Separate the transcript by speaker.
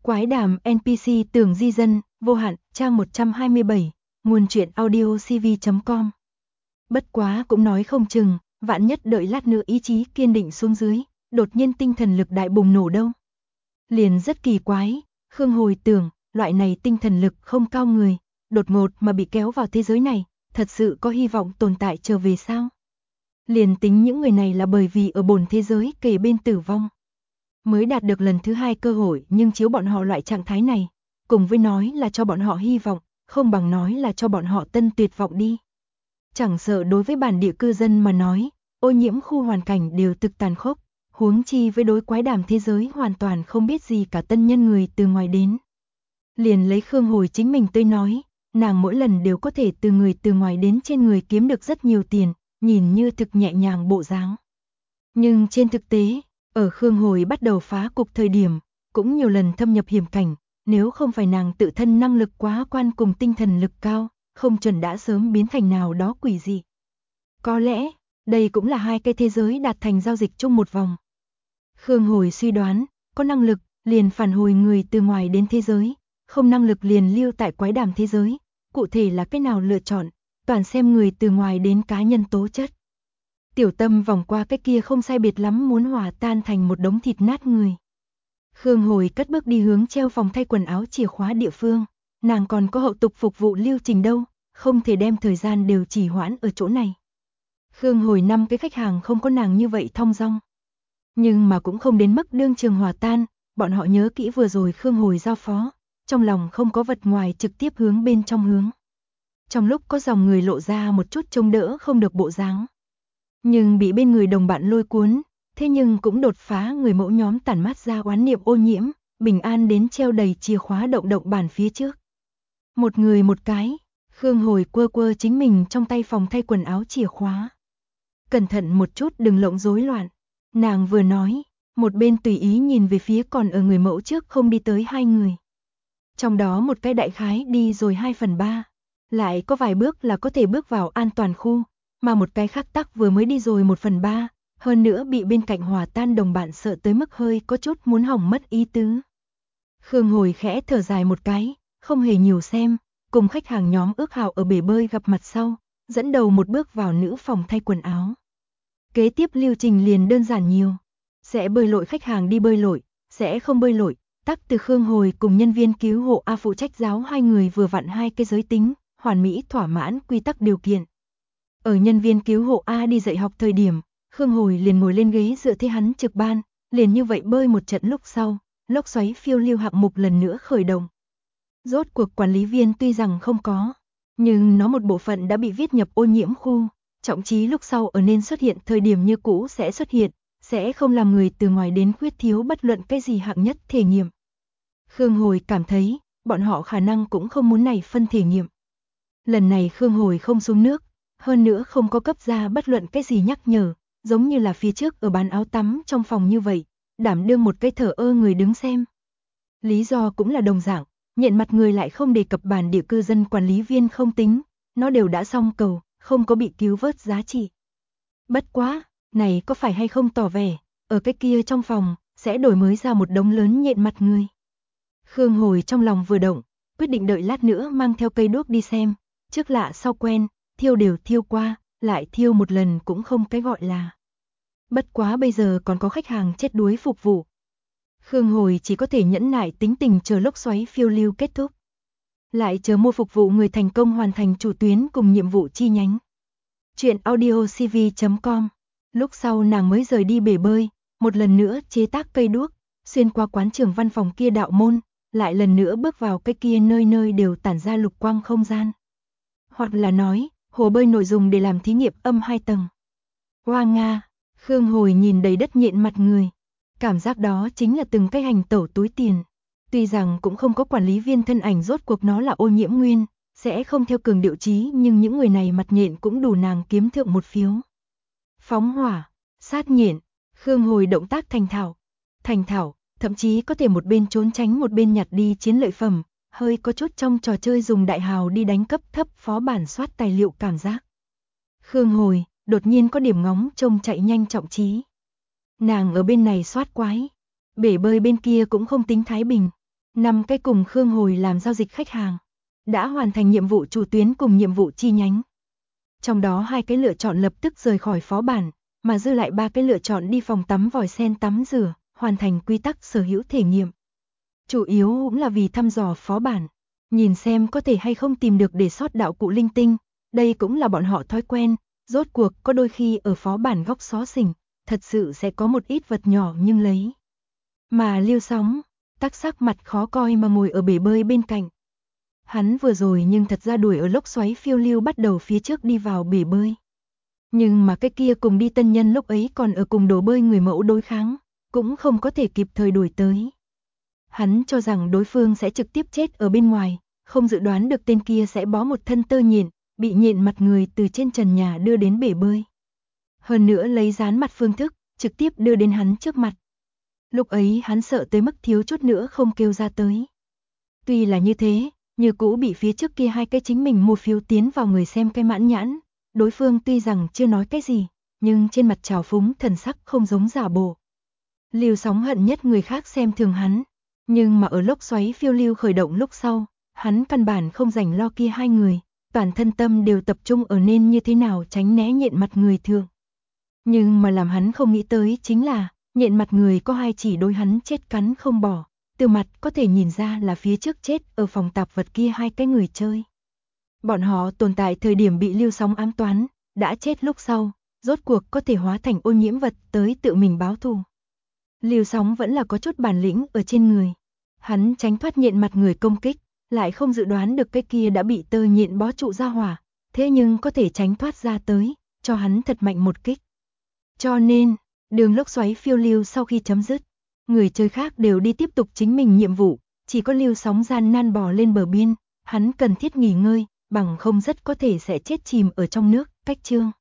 Speaker 1: Quái đàm NPC Tường Di Dân, vô hạn, trang 127, nguồn truyện audio cv.com. Bất quá cũng nói không chừng, vạn nhất đợi lát nữa ý chí kiên định xuống dưới, đột nhiên tinh thần lực đại bùng nổ đâu. Liền rất kỳ quái, Khương hồi tưởng, loại này tinh thần lực không cao người, đột ngột mà bị kéo vào thế giới này, thật sự có hy vọng tồn tại trở về sao? Liền tính những người này là bởi vì ở bổn thế giới kề bên tử vong, mới đạt được lần thứ hai cơ hội, nhưng chiếu bọn họ loại trạng thái này, cùng với nói là cho bọn họ hy vọng, không bằng nói là cho bọn họ tân tuyệt vọng đi. Chẳng sợ đối với bản địa cư dân mà nói, ô nhiễm khu hoàn cảnh đều thực tàn khốc, huống chi với đối quái đàm thế giới hoàn toàn không biết gì cả tân nhân người từ ngoài đến. Liền lấy Khương hồi chính mình tới nói, nàng mỗi lần đều có thể từ người từ ngoài đến trên người kiếm được rất nhiều tiền, nhìn như thực nhẹ nhàng bộ dáng. Nhưng trên thực tế, ở Khương hồi bắt đầu phá cục thời điểm, cũng nhiều lần thâm nhập hiểm cảnh, nếu không phải nàng tự thân năng lực quá quan cùng tinh thần lực cao, không chuẩn đã sớm biến thành nào đó quỷ dị. Có lẽ, đây cũng là hai cái thế giới đạt thành giao dịch chung một vòng. Khương hồi suy đoán, có năng lực, liền phản hồi người từ ngoài đến thế giới, không năng lực liền lưu tại quái đàm thế giới, cụ thể là cái nào lựa chọn, toàn xem người từ ngoài đến cá nhân tố chất. Tiểu Tâm vòng qua cái kia không sai biệt lắm muốn hòa tan thành một đống thịt nát người. Khương hồi cất bước đi hướng treo phòng thay quần áo chìa khóa địa phương, nàng còn có hậu tục phục vụ lưu trình đâu, không thể đem thời gian đều trì hoãn ở chỗ này. Khương hồi 5 cái khách hàng không có nàng như vậy thong dong. Nhưng mà cũng không đến mức đương trường hòa tan, bọn họ nhớ kỹ vừa rồi Khương hồi giao phó, trong lòng không có vật ngoài trực tiếp hướng bên trong hướng. Trong lúc có dòng người lộ ra một chút trông đỡ không được bộ dáng, nhưng bị bên người đồng bạn lôi cuốn, thế nhưng cũng đột phá người mẫu nhóm tản mát ra oán niệm ô nhiễm, bình an đến treo đầy chìa khóa động bàn phía trước. Một người một cái, Khương hồi quơ chính mình trong tay phòng thay quần áo chìa khóa. Cẩn thận một chút đừng lộng rối loạn, nàng vừa nói, một bên tùy ý nhìn về phía còn ở người mẫu trước không đi tới hai người. Trong đó một cái đại khái đi rồi 2/3, lại có vài bước là có thể bước vào an toàn khu, mà một cái khác tắc vừa mới đi rồi 1/3, hơn nữa bị bên cạnh hòa tan đồng bạn sợ tới mức hơi có chút muốn hỏng mất ý tứ. Khương hồi khẽ thở dài một cái, không hề nhiều xem, cùng khách hàng nhóm ước hảo ở bể bơi gặp mặt sau, dẫn đầu một bước vào nữ phòng thay quần áo. Kế tiếp lưu trình liền đơn giản nhiều, sẽ bơi lội khách hàng đi bơi lội, sẽ không bơi lội, tắc từ Khương hồi cùng nhân viên cứu hộ A phụ trách giáo hai người vừa vặn hai cái giới tính, hoàn mỹ thỏa mãn quy tắc điều kiện. Ở nhân viên cứu hộ A đi dạy học thời điểm, Khương hồi liền ngồi lên ghế dựa thế hắn trực ban, liền như vậy bơi một trận lúc sau, lốc xoáy phiêu lưu hạng mục lần nữa khởi động. Rốt cuộc quản lý viên tuy rằng không có, nhưng nó một bộ phận đã bị viết nhập ô nhiễm khu, trọng trí lúc sau ở nên xuất hiện thời điểm như cũ sẽ xuất hiện, sẽ không làm người từ ngoài đến khuyết thiếu bất luận cái gì hạng nhất thể nghiệm. Khương hồi cảm thấy, bọn họ khả năng cũng không muốn này phân thể nghiệm. Lần này Khương hồi không xuống nước, hơn nữa không có cấp ra bất luận cái gì nhắc nhở, giống như là phía trước ở bán áo tắm trong phòng như vậy, đảm đương một cái thờ ơ người đứng xem. Lý do cũng là đồng dạng, nhận mặt người lại không đề cập bản địa cư dân quản lý viên không tính, nó đều đã xong cầu, không có bị cứu vớt giá trị. Bất quá, này có phải hay không tỏ vẻ, ở cái kia trong phòng, sẽ đổi mới ra một đống lớn nhện mặt người. Khương hồi trong lòng vừa động, quyết định đợi lát nữa mang theo cây đuốc đi xem, trước lạ sau quen, thiêu đều thiêu qua, lại thiêu một lần cũng không cái gọi là. Bất quá bây giờ còn có khách hàng chết đuối phục vụ. Khương hồi chỉ có thể nhẫn nại tính tình chờ lốc xoáy phiêu lưu kết thúc. Lại chờ mua phục vụ người thành công hoàn thành chủ tuyến cùng nhiệm vụ chi nhánh. Chuyện audio cv.com. Lúc sau nàng mới rời đi bể bơi, một lần nữa chế tác cây đuốc, xuyên qua quán trường văn phòng kia đạo môn, lại lần nữa bước vào cái kia nơi nơi đều tản ra lục quang không gian. Hoặc là nói, hồ bơi nội dung để làm thí nghiệm âm 2 tầng. Hoa Nga, Khương hồi nhìn đầy đất nhện mặt người. Cảm giác đó chính là từng cái hành tẩu túi tiền. Tuy rằng cũng không có quản lý viên thân ảnh rốt cuộc nó là ô nhiễm nguyên, sẽ không theo cường điệu chí, nhưng những người này mặt nhện cũng đủ nàng kiếm thượng một phiếu. Phóng hỏa, sát nhện, Khương hồi động tác thành thạo, thậm chí có thể một bên trốn tránh một bên nhặt đi chiến lợi phẩm, hơi có chút trong trò chơi dùng đại hào đi đánh cấp thấp phó bản soát tài liệu cảm giác. Khương hồi, đột nhiên có điểm ngóng trông chạy nhanh trọng trí. Nàng ở bên này soát quái, bể bơi bên kia cũng không tính thái bình. 5 cái cùng Khương Hồi làm giao dịch khách hàng, đã hoàn thành nhiệm vụ chủ tuyến cùng nhiệm vụ chi nhánh. Trong đó 2 cái lựa chọn lập tức rời khỏi phó bản, mà dư lại 3 cái lựa chọn đi phòng tắm vòi sen tắm rửa, hoàn thành quy tắc sở hữu thể nghiệm. Chủ yếu cũng là vì thăm dò phó bản, nhìn xem có thể hay không tìm được để sót đạo cụ linh tinh, đây cũng là bọn họ thói quen, rốt cuộc có đôi khi ở phó bản góc xó xỉnh, thật sự sẽ có một ít vật nhỏ nhưng lấy. Mà Lưu Sóng, tắc sắc mặt khó coi mà ngồi ở bể bơi bên cạnh. Hắn vừa rồi nhưng thật ra đuổi ở lốc xoáy phiêu lưu bắt đầu phía trước đi vào bể bơi. Nhưng mà cái kia cùng đi tân nhân lúc ấy còn ở cùng đồ bơi người mẫu đối kháng, cũng không có thể kịp thời đuổi tới. Hắn cho rằng đối phương sẽ trực tiếp chết ở bên ngoài, không dự đoán được tên kia sẽ bó một thân tơ nhện, bị nhện mặt người từ trên trần nhà đưa đến bể bơi. Hơn nữa lấy dán mặt phương thức, trực tiếp đưa đến hắn trước mặt. Lúc ấy hắn sợ tới mức thiếu chút nữa không kêu ra tới. Tuy là như thế, như cũ bị phía trước kia 2 cái chính mình mua phiếu tiến vào người xem cái mãn nhãn. Đối phương tuy rằng chưa nói cái gì, nhưng trên mặt trào phúng thần sắc không giống giả bộ. Lưu Sóng hận nhất người khác xem thường hắn, nhưng mà ở lốc xoáy phiêu lưu khởi động lúc sau, hắn căn bản không rảnh lo kia 2 người, toàn thân tâm đều tập trung ở nên như thế nào tránh né nhện mặt người thường. Nhưng mà làm hắn không nghĩ tới chính là, nhện mặt người có 2 chỉ đôi hắn chết cắn không bỏ, từ mặt có thể nhìn ra là phía trước chết ở phòng tạp vật kia 2 cái người chơi. Bọn họ tồn tại thời điểm bị Lưu Sóng ám toán, đã chết lúc sau, rốt cuộc có thể hóa thành ô nhiễm vật tới tự mình báo thù. Lưu Sóng vẫn là có chút bản lĩnh ở trên người. Hắn tránh thoát nhện mặt người công kích, lại không dự đoán được cái kia đã bị tơ nhện bó trụ ra hỏa, thế nhưng có thể tránh thoát ra tới, cho hắn thật mạnh một kích. Cho nên, đường lốc xoáy phiêu lưu sau khi chấm dứt, người chơi khác đều đi tiếp tục chính mình nhiệm vụ, chỉ có Lưu Sóng gian nan bò lên bờ biên, hắn cần thiết nghỉ ngơi, bằng không rất có thể sẽ chết chìm ở trong nước. Cách chương